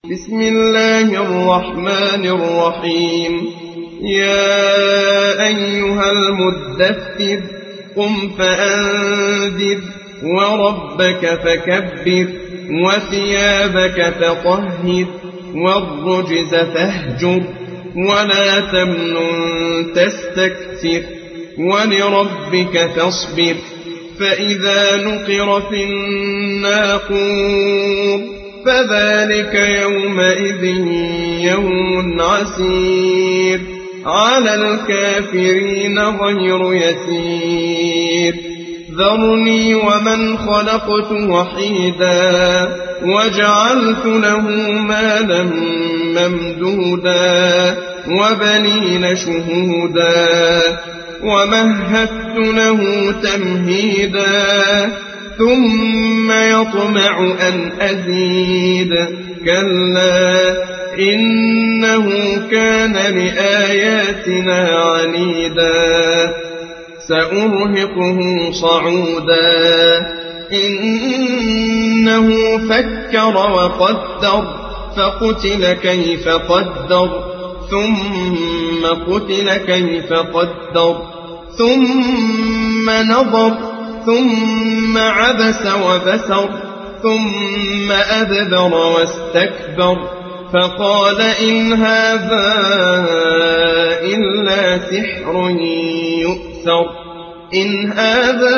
بسم الله الرحمن الرحيم. يا أيها المدثر قم فأنذر وربك فكبر وثيابك فطهر والرجز فاهجر ولا تمنن تستكثر ولربك فاصبر فإذا نقر في الناقور فذلك يومئذ يوم عسير على الكافرين غير يسير. ذرني ومن خلقت وحيدا وجعلت له مالا ممدودا وبنين شهودا ومهدت له تمهيدا ثم يطمع أن أزيد كلا إنه كان لآياتنا عنيدا سأرهقه صعودا إنه فكر وقدر فقتل كيف قدر ثم قتل كيف قدر ثم نظر ثم عبس وبسر ثم أدبر واستكبر فقال إن هذا إلا سحر يؤثر إن هذا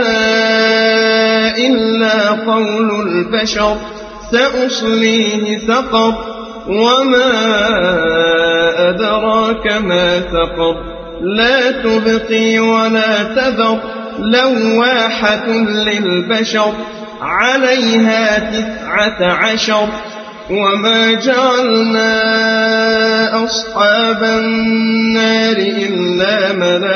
إلا قول البشر سأصليه سقر وما أدراك ما سقر لا تبقي ولا تذر لواحة للبشر عليها 19 وما جعلنا أصحاب النار إلا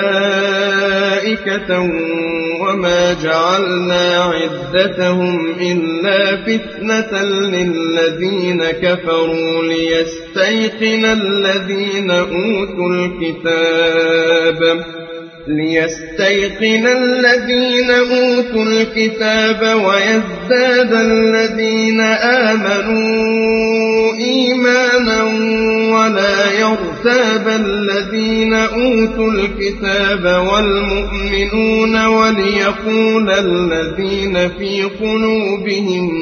ملائكة وما جعلنا عدتهم إلا فتنة للذين كفروا ليستيقن الذين أوتوا الكتاب ويزداد الذين آمنوا إيمانا ولا يرتاب الذين أوتوا الكتاب والمؤمنون وليقول الذين في قلوبهم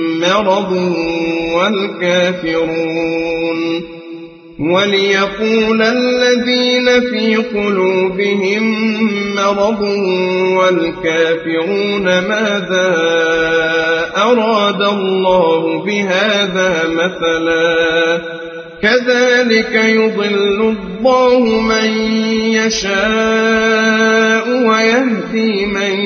مرض والكافرون ماذا أراد الله بهذا مثلا كذلك يضل الله من يشاء ويهدي من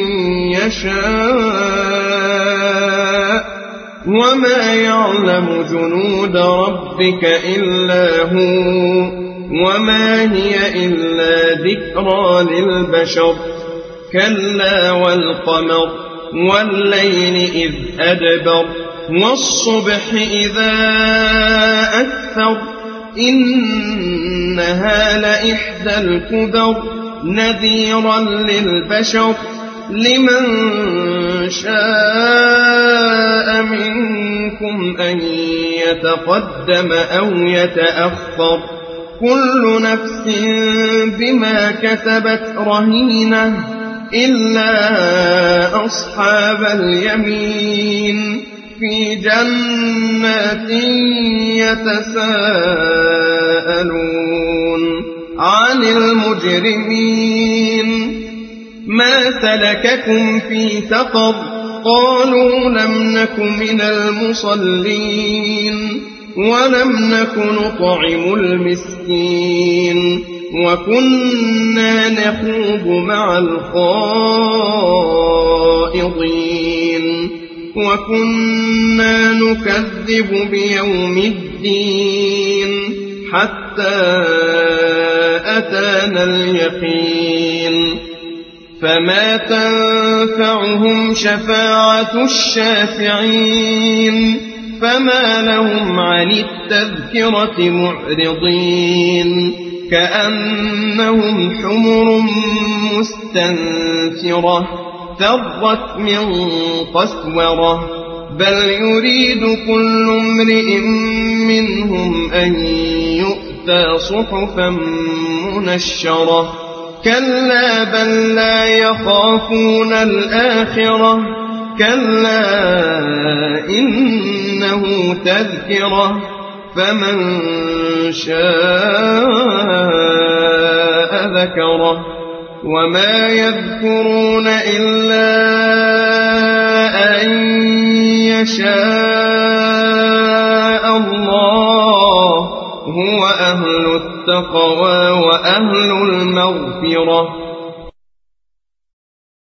يشاء وما يعلم جنود ربك إلا هو وما هي إلا ذكرى للبشر كلا والقمر والليل إذ أدبر والصبح إذا أسفر إنها لإحدى الكبر نذيرا للبشر لمن شاء منكم أن يتقدم أو يتأخر كل نفس بما كسبت رهينة إلا أصحاب اليمين في جنات يتساءلون عن المجرمين ما سلككم في سقر قالوا لم نك من المصلين ولم نك نطعم المسكين وكنا نخوض مع الخائضين وكنا نكذب بيوم الدين حتى أتانا اليقين فما تنفعهم شفاعة الشافعين فما لهم عن التذكرة معرضين كأنهم حمر مستنفرة فرت من قسورة بل يريد كل امرئ منهم أن يؤتى صحفا منشرة كلا بل لا يخافون الآخرة كلا إنه تذكرة فمن شاء ذكره وما يذكرون إلا أن يشاء الله هو أهل التقوى وأهل المغفرة